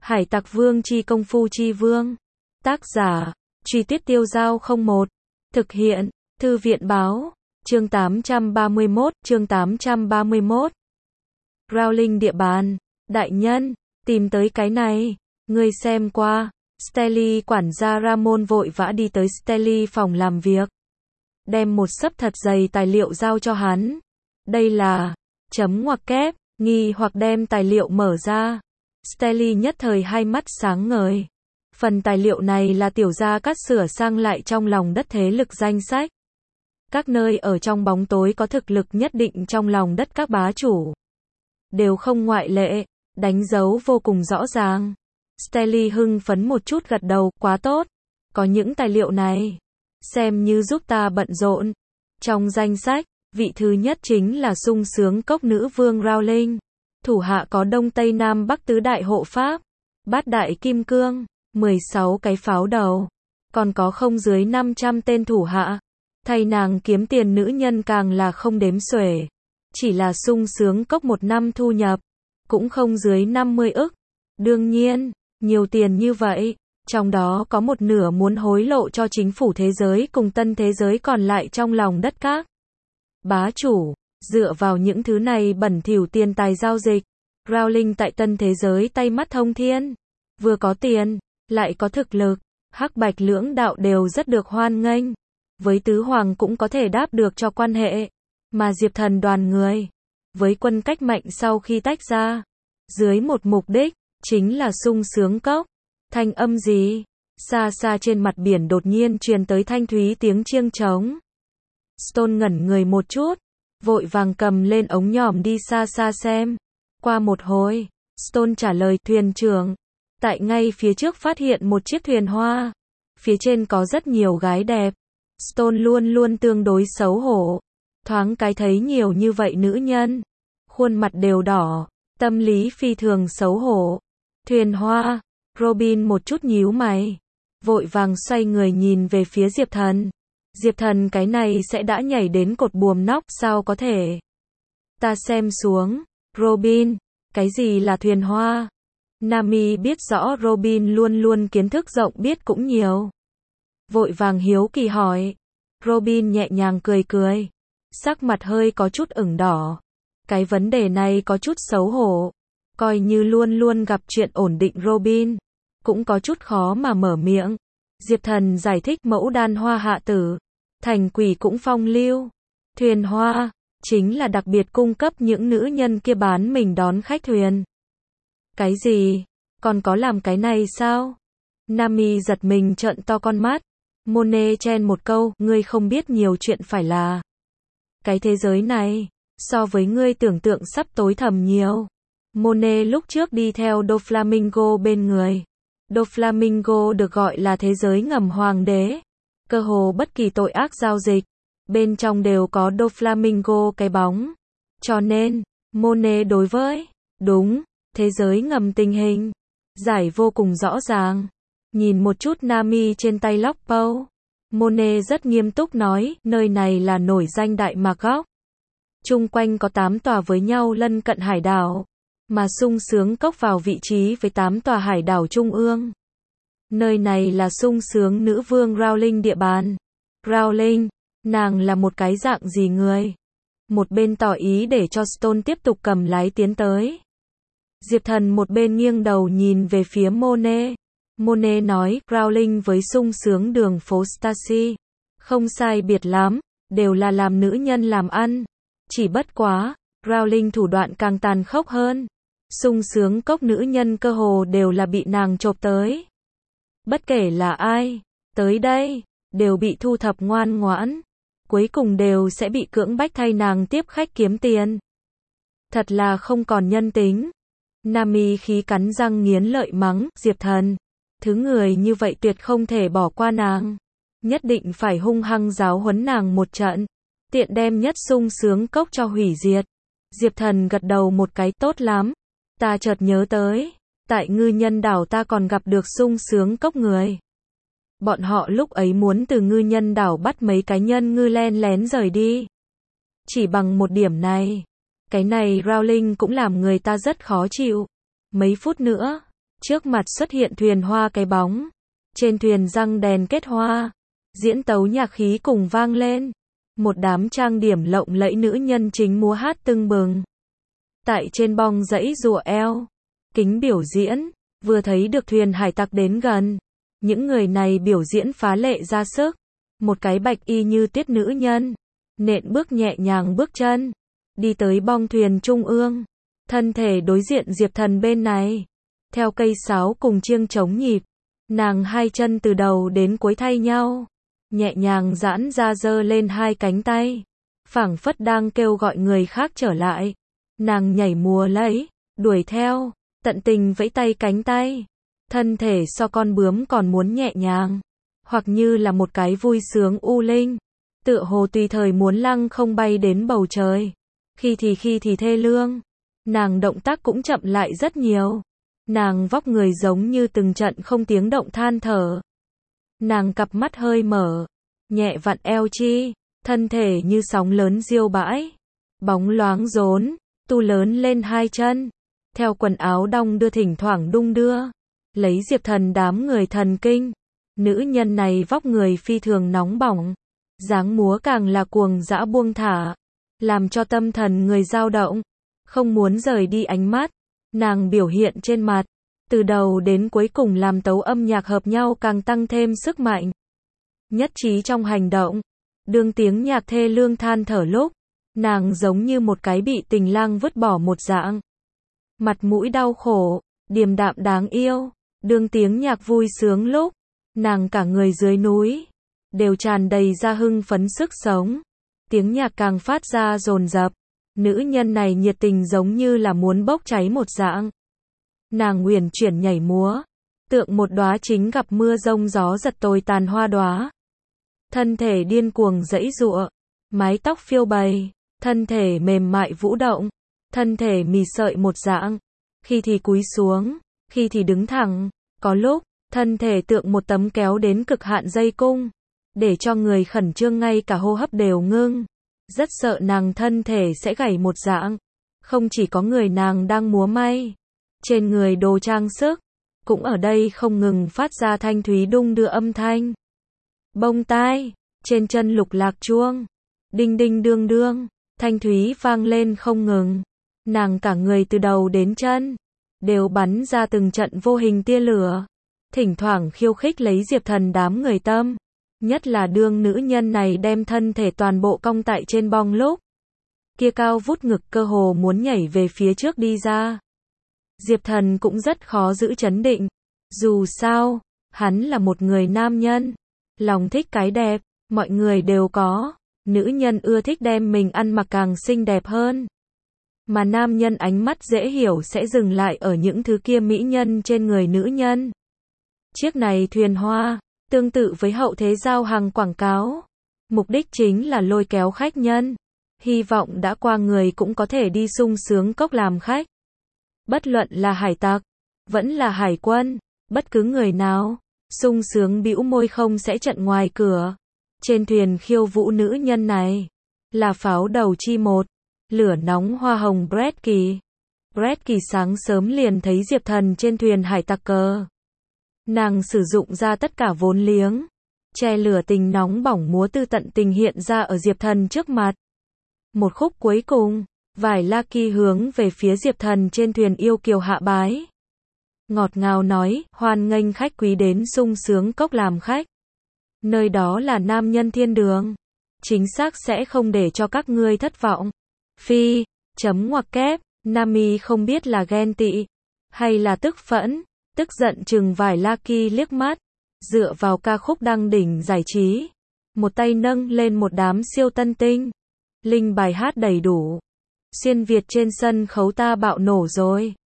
Hải Tặc Vương chi công phu chi vương. Tác giả, Truy Tuyết Tiêu Giao 01. Thực hiện, Thư viện báo. Chương 831. Rowling địa bàn. Đại nhân, tìm tới cái này. Ngươi xem qua. Stelly quản gia Ramon vội vã đi tới Stelly phòng làm việc. Đem một xấp thật dày tài liệu giao cho hắn. Đây là chấm ngoặc kép, nghi hoặc đem tài liệu mở ra. Stelly nhất thời hai mắt sáng ngời. Phần tài liệu này là tiểu gia cắt sửa sang lại trong lòng đất thế lực danh sách. Các nơi ở trong bóng tối có thực lực nhất định trong lòng đất các bá chủ. Đều không ngoại lệ, đánh dấu vô cùng rõ ràng. Stelly hưng phấn một chút gật đầu, quá tốt. Có những tài liệu này, xem như giúp ta bận rộn. Trong danh sách, vị thứ nhất chính là sung sướng cốc nữ vương Rowling. Thủ hạ có Đông Tây Nam Bắc tứ đại hộ pháp, bát đại kim cương, 16 cái pháo đầu. Còn có không dưới 500 tên thủ hạ. Thay nàng kiếm tiền nữ nhân càng là không đếm xuể. Chỉ là sung sướng cốc một năm thu nhập, cũng không dưới 50 ức. Đương nhiên, nhiều tiền như vậy, trong đó có một nửa muốn hối lộ cho chính phủ thế giới cùng tân thế giới còn lại trong lòng đất các bá chủ. Dựa vào những thứ này bẩn thỉu tiền tài giao dịch, Rowling tại tân thế giới tay mắt thông thiên. Vừa có tiền, lại có thực lực, hắc bạch lưỡng đạo đều rất được hoan nghênh. Với tứ hoàng cũng có thể đáp được cho quan hệ. Mà Diệp Thần đoàn người, với quân cách mạnh sau khi tách ra, dưới một mục đích, chính là sung sướng cốc. Thanh âm gì? Xa xa trên mặt biển đột nhiên truyền tới thanh thúy tiếng chiêng trống. Stone ngẩn người một chút, vội vàng cầm lên ống nhòm đi xa xa xem. Qua một hồi, Stone trả lời, thuyền trưởng, tại ngay phía trước phát hiện một chiếc thuyền hoa. Phía trên có rất nhiều gái đẹp. Stone luôn luôn tương đối xấu hổ. Thoáng cái thấy nhiều như vậy nữ nhân, khuôn mặt đều đỏ, tâm lý phi thường xấu hổ. Thuyền hoa. Robin một chút nhíu mày, vội vàng xoay người nhìn về phía Diệp Thần. Diệp Thần cái này sẽ đã nhảy đến cột buồm nóc, sao có thể? Ta xem xuống. Robin, cái gì là thuyền hoa? Nami biết rõ Robin luôn luôn kiến thức rộng biết cũng nhiều. Vội vàng hiếu kỳ hỏi. Robin nhẹ nhàng cười cười, sắc mặt hơi có chút ửng đỏ. Cái vấn đề này có chút xấu hổ. Coi như luôn luôn gặp chuyện ổn định Robin cũng có chút khó mà mở miệng. Diệp Thần giải thích, mẫu đan hoa hạ tử, thành quỷ cũng phong lưu. Thuyền hoa, chính là đặc biệt cung cấp những nữ nhân kia bán mình đón khách thuyền. Cái gì? Còn có làm cái này sao? Nami giật mình trợn to con mắt. Monet chen một câu, ngươi không biết nhiều chuyện phải là. Cái thế giới này, so với ngươi tưởng tượng sắp tối thầm nhiều. Monet lúc trước đi theo Doflamingo bên người. Doflamingo được gọi là thế giới ngầm hoàng đế. Cơ hồ bất kỳ tội ác giao dịch, bên trong đều có Doflamingo cái bóng. Cho nên, Monet đối với, đúng, thế giới ngầm tình hình, giải vô cùng rõ ràng. Nhìn một chút Nami trên tay Lockpow. Monet rất nghiêm túc nói, nơi này là nổi danh Đại Mạc Góc. Chung quanh có 8 tòa với nhau lân cận hải đảo. Mà sung sướng cốc vào vị trí với 8 tòa hải đảo trung ương. Nơi này là sung sướng nữ vương Rowling địa bàn. Rowling, nàng là một cái dạng gì người? Một bên tỏ ý để cho Stone tiếp tục cầm lái tiến tới. Diệp Thần một bên nghiêng đầu nhìn về phía Monet. Monet nói, Rowling với sung sướng đường phố Stacy, không sai biệt lắm, đều là làm nữ nhân làm ăn. Chỉ bất quá, Rowling thủ đoạn càng tàn khốc hơn. Sung sướng cốc nữ nhân cơ hồ đều là bị nàng chộp tới. Bất kể là ai, tới đây, đều bị thu thập ngoan ngoãn. Cuối cùng đều sẽ bị cưỡng bách thay nàng tiếp khách kiếm tiền. Thật là không còn nhân tính. Nami khí cắn răng nghiến lợi mắng, Diệp Thần. Thứ người như vậy tuyệt không thể bỏ qua nàng. Nhất định phải hung hăng giáo huấn nàng một trận. Tiện đem nhất sung sướng cốc cho hủy diệt. Diệp Thần gật đầu một cái, tốt lắm. Ta chợt nhớ tới, tại ngư nhân đảo ta còn gặp được sung sướng cốc người. Bọn họ lúc ấy muốn từ ngư nhân đảo bắt mấy cái nhân ngư len lén rời đi. Chỉ bằng một điểm này, cái này Rowling cũng làm người ta rất khó chịu. Mấy phút nữa, Trước mặt xuất hiện thuyền hoa cái bóng. Trên thuyền răng đèn kết hoa. Diễn tấu nhạc khí cùng vang lên. Một đám trang điểm lộng lẫy nữ nhân chính múa hát tưng bừng. Tại trên bong dãy rùa eo. Kính biểu diễn. Vừa thấy được thuyền hải tặc đến gần. Những người này biểu diễn phá lệ ra sức. Một cái bạch y như tuyết nữ nhân. Nện bước nhẹ nhàng bước chân. Đi tới bong thuyền trung ương. Thân thể đối diện Diệp Thần bên này. Theo cây sáo cùng chiêng trống nhịp. Nàng hai chân từ đầu đến cuối thay nhau. Nhẹ nhàng giãn ra giơ lên hai cánh tay. Phảng phất đang kêu gọi người khác trở lại. Nàng nhảy múa lấy. Đuổi theo. Tận tình vẫy tay cánh tay. Thân thể so con bướm còn muốn nhẹ nhàng. Hoặc như là một cái vui sướng u linh. Tựa hồ tùy thời muốn lăng không bay đến bầu trời. Khi thì thê lương. Nàng động tác cũng chậm lại rất nhiều. Nàng vóc người giống như từng trận không tiếng động than thở. Nàng cặp mắt hơi mở. Nhẹ vặn eo chi. Thân thể như sóng lớn diêu bãi. Bóng loáng rốn. Tu lớn lên hai chân. Theo quần áo đong đưa thỉnh thoảng đung đưa. Lấy Diệp Thần đám người thần kinh. Nữ nhân này vóc người phi thường nóng bỏng. Dáng múa càng là cuồng dã buông thả. Làm cho tâm thần người dao động. Không muốn rời đi ánh mắt. Nàng biểu hiện trên mặt. Từ đầu đến cuối cùng làm tấu âm nhạc hợp nhau càng tăng thêm sức mạnh. Nhất trí trong hành động. Đương tiếng nhạc thê lương than thở lúc. Nàng giống như một cái bị tình lang vứt bỏ một dạng. Mặt mũi đau khổ. Điềm đạm đáng yêu. Đương tiếng nhạc vui sướng lúc. Nàng cả người dưới núi. Đều tràn đầy ra hưng phấn sức sống. Tiếng nhạc càng phát ra dồn dập. Nữ nhân này nhiệt tình giống như là muốn bốc cháy một dạng. Nàng uyển chuyển nhảy múa. Tượng một đóa chính gặp mưa rông gió giật tồi tàn hoa đóa. Thân thể điên cuồng giãy giụa. Mái tóc phiêu bày. Thân thể mềm mại vũ động. Thân thể mì sợi một dạng. Khi thì cúi xuống. Khi thì đứng thẳng. Có lúc, thân thể tượng một tấm kéo đến cực hạn dây cung. Để cho người khẩn trương ngay cả hô hấp đều ngưng. Rất sợ nàng thân thể sẽ gãy một dạng. Không chỉ có người nàng đang múa may. Trên người đồ trang sức. Cũng ở đây không ngừng phát ra thanh thúy đung đưa âm thanh. Bông tai. Trên chân lục lạc chuông. Đinh đinh đương đương. Thanh thúy vang lên không ngừng. Nàng cả người từ đầu đến chân. Đều bắn ra từng trận vô hình tia lửa. Thỉnh thoảng khiêu khích lấy Diệp Thần đám người tâm. Nhất là đương nữ nhân này đem thân thể toàn bộ cong tại trên bong lúc. Kia cao vút ngực cơ hồ muốn nhảy về phía trước đi ra. Diệp Thần cũng rất khó giữ chấn định. Dù sao, hắn là một người nam nhân. Lòng thích cái đẹp, mọi người đều có. Nữ nhân ưa thích đem mình ăn mặc càng xinh đẹp hơn. Mà nam nhân ánh mắt dễ hiểu sẽ dừng lại ở những thứ kia mỹ nhân trên người nữ nhân. Chiếc này thuyền hoa, tương tự với hậu thế giao hàng quảng cáo. Mục đích chính là lôi kéo khách nhân. Hy vọng đã qua người cũng có thể đi sung sướng cốc làm khách. Bất luận là hải tặc, vẫn là hải quân, bất cứ người nào, sung sướng bĩu môi không sẽ trận ngoài cửa. Trên thuyền khiêu vũ nữ nhân này, là pháo đầu chi một, lửa nóng hoa hồng Bretky. Bretky sáng sớm liền thấy Diệp Thần trên thuyền hải tặc cờ. Nàng sử dụng ra tất cả vốn liếng, che lửa tình nóng bỏng múa tư tận tình hiện ra ở Diệp Thần trước mặt. Một khúc cuối cùng, vải Lucky hướng về phía Diệp Thần trên thuyền yêu kiều hạ bái. Ngọt ngào nói, hoan nghênh khách quý đến sung sướng cốc làm khách. Nơi đó là nam nhân thiên đường. Chính xác sẽ không để cho các ngươi thất vọng. Phi, chấm ngoặc kép, Nami không biết là ghen tị, hay là tức phẫn, tức giận chừng vải Lucky liếc mắt. Dựa vào ca khúc đăng đỉnh giải trí. Một tay nâng lên một đám siêu tân tinh. Linh bài hát đầy đủ. Xuyên Việt trên sân khấu ta bạo nổ rồi.